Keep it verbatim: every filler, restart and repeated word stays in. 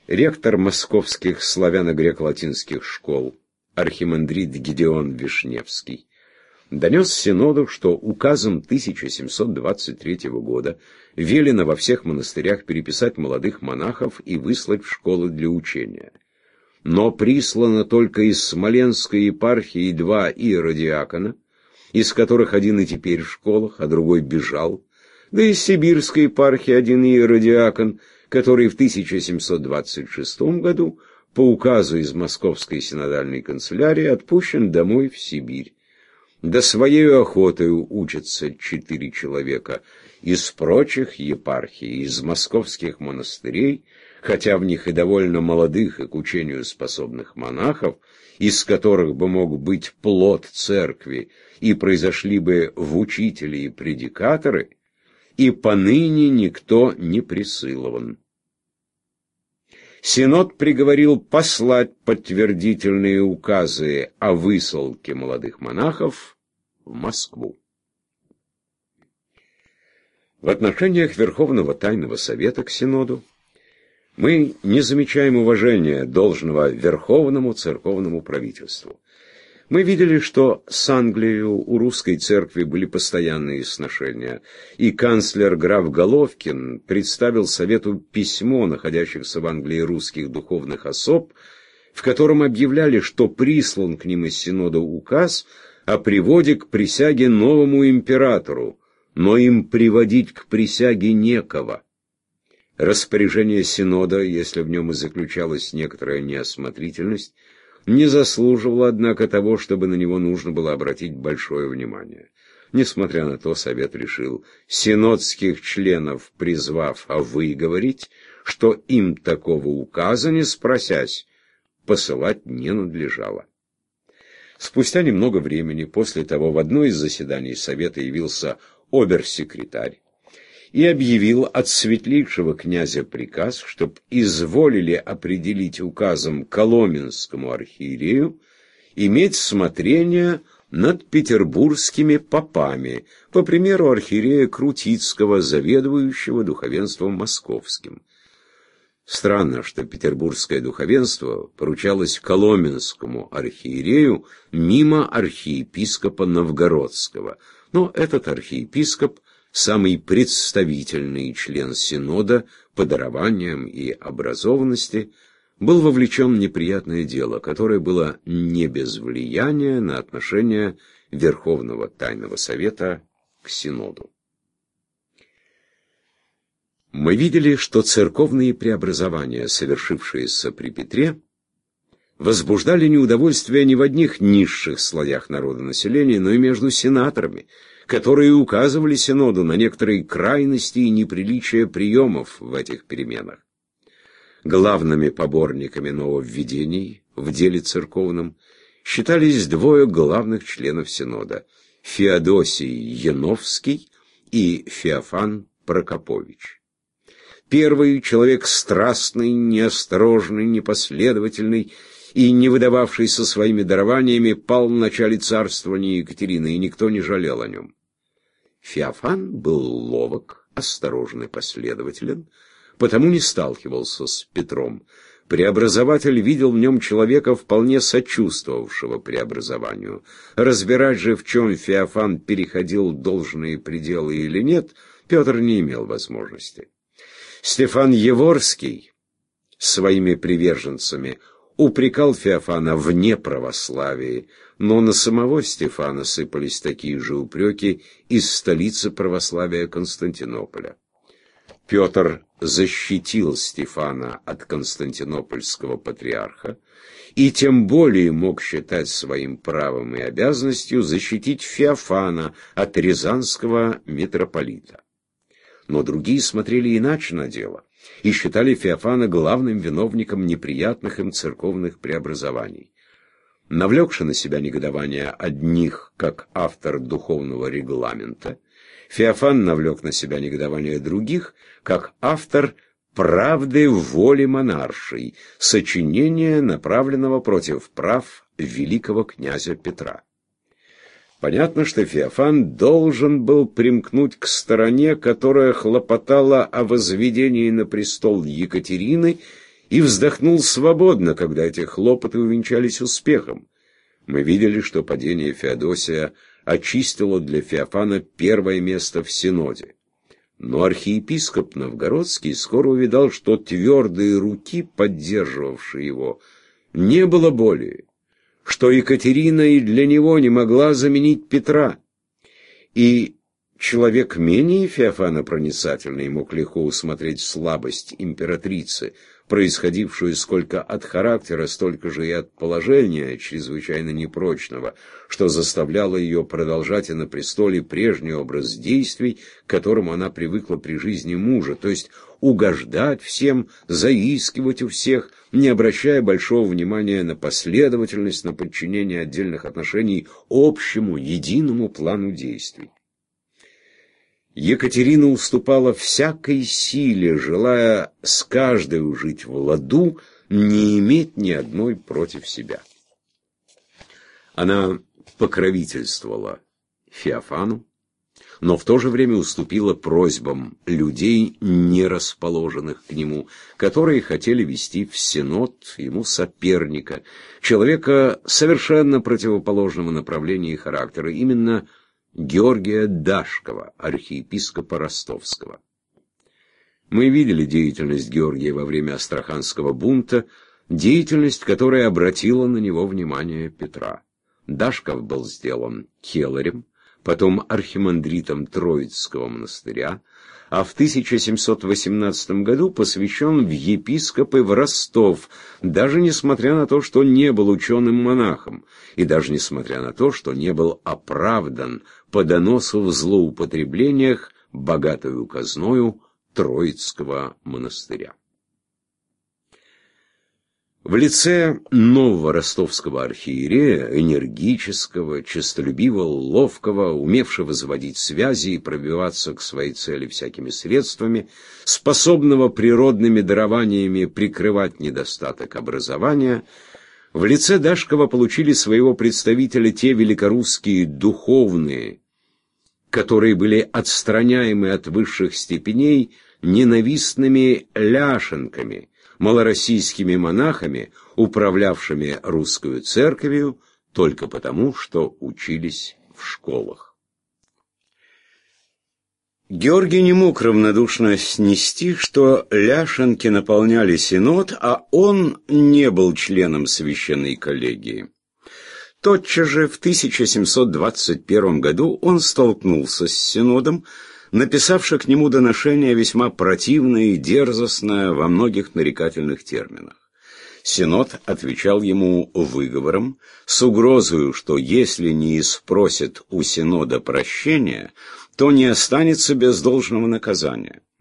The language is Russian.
ректор московских славяно-греко-латинских школ, архимандрит Гедеон Вишневский, донес Синоду, что указом тысяча семьсот двадцать третьего года велено во всех монастырях переписать молодых монахов и выслать в школы для учения. Но прислано только из Смоленской епархии два иеродиакона, из которых один и теперь в школах, а другой бежал, да из Сибирской епархии один иеродиакон, который в тысяча семьсот двадцать шестом году по указу из Московской синодальной канцелярии отпущен домой в Сибирь. Да своей охотою учатся четыре человека из прочих епархий, из московских монастырей, хотя в них и довольно молодых и к учению способных монахов, из которых бы мог быть плод церкви, и произошли бы в учители и предикаторы, и поныне никто не присылован. Синод приговорил послать подтвердительные указы о высылке молодых монахов в Москву. В отношениях Верховного Тайного Совета к Синоду мы не замечаем уважения, должного Верховному церковному правительству. Мы видели, что с Англией у русской церкви были постоянные сношения, и канцлер граф Головкин представил Совету письмо находящихся в Англии русских духовных особ, в котором объявляли, что прислан к ним из Синода указ о приводе к присяге новому императору, но им приводить к присяге некого. Распоряжение Синода, если в нем и заключалась некоторая неосмотрительность, не заслуживало, однако, того, чтобы на него нужно было обратить большое внимание. Несмотря на то, Совет решил синодских членов, призвав выговорить, что им такого указа, не спросясь, посылать не надлежало. Спустя немного времени после того в одно из заседаний Совета явился обер-секретарь и объявил от светлейшего князя приказ, чтоб изволили определить указом коломенскому архиерею иметь смотрение над петербургскими попами, по примеру архиерея Крутицкого, заведующего духовенством московским. Странно, что петербургское духовенство поручалось коломенскому архиерею мимо архиепископа Новгородского, но этот архиепископ, самый представительный член Синода по дарованиям и образованности, был вовлечен в неприятное дело, которое было не без влияния на отношение Верховного Тайного Совета к Синоду. Мы видели, что церковные преобразования, совершившиеся при Петре, возбуждали неудовольствие не в одних низших слоях народонаселения, но и между сенаторами, которые указывали Синоду на некоторые крайности и неприличия приемов в этих переменах. Главными поборниками нововведений в деле церковном считались двое главных членов Синода – Феодосий Яновский и Феофан Прокопович. Первый – человек страстный, неосторожный, непоследовательный и не выдававшийся своими дарованиями, пал в начале царствования Екатерины, и никто не жалел о нем. Феофан был ловок, осторожен и последователен, потому не сталкивался с Петром. Преобразователь видел в нем человека, вполне сочувствовавшего преобразованию. Разбирать же, в чем Феофан переходил должные пределы или нет, Петр не имел возможности. Стефан Еворский своими приверженцами упрекал Феофана в неправославии, но на самого Стефана сыпались такие же упреки из столицы православия Константинополя. Петр защитил Стефана от константинопольского патриарха и тем более мог считать своим правом и обязанностью защитить Феофана от рязанского митрополита. Но другие смотрели иначе на дело и считали Феофана главным виновником неприятных им церковных преобразований. Навлекши на себя негодование одних, как автор духовного регламента, Феофан навлек на себя негодование других, как автор «Правды в воле монаршей», сочинения, направленного против прав великого князя Петра. Понятно, что Феофан должен был примкнуть к стороне, которая хлопотала о возведении на престол Екатерины и вздохнул свободно, когда эти хлопоты увенчались успехом. Мы видели, что падение Феодосия очистило для Феофана первое место в Синоде. Но архиепископ Новгородский скоро увидал, что твердые руки, поддерживавшие его, не было более, что Екатерина и для него не могла заменить Петра. И человек менее Феофана проницательный мог легко усмотреть слабость императрицы, происходившую сколько от характера, столько же и от положения, чрезвычайно непрочного, что заставляло ее продолжать и на престоле прежний образ действий, к которому она привыкла при жизни мужа, то есть угождать всем, заискивать у всех, не обращая большого внимания на последовательность, на подчинение отдельных отношений общему, единому плану действий. Екатерина уступала всякой силе, желая с каждой жить в ладу, не иметь ни одной против себя. Она покровительствовала Феофану, но в то же время уступила просьбам людей, не расположенных к нему, которые хотели вести в Синод ему соперника, человека совершенно противоположного направления и характера, именно Георгия Дашкова, архиепископа Ростовского. Мы видели деятельность Георгия во время Астраханского бунта, деятельность, которая обратила на него внимание Петра. Дашков был сделан келарем, потом архимандритом Троицкого монастыря, а в тысяча семьсот восемнадцатом году посвящен в епископы в Ростов, даже несмотря на то, что не был ученым-монахом, и даже несмотря на то, что не был оправдан по доносу в злоупотреблениях богатою казною Троицкого монастыря. В лице нового ростовского архиерея, энергического, честолюбивого, ловкого, умевшего заводить связи и пробиваться к своей цели всякими средствами, способного природными дарованиями прикрывать недостаток образования, в лице Дашкова получили своего представителя те великорусские духовные, которые были отстраняемы от высших степеней ненавистными ляшенками, малороссийскими монахами, управлявшими русскую церковью только потому, что учились в школах. Георгий не мог равнодушно снести, что ляшенки наполняли Синод, а он не был членом священной коллегии. Тотчас же в тысяча семьсот двадцать первом году он столкнулся с Синодом, написавший к нему доношение весьма противное и дерзостное во многих нарекательных терминах. Синод отвечал ему выговором с угрозою, что если не испросит у Синода прощения, то не останется без должного наказания.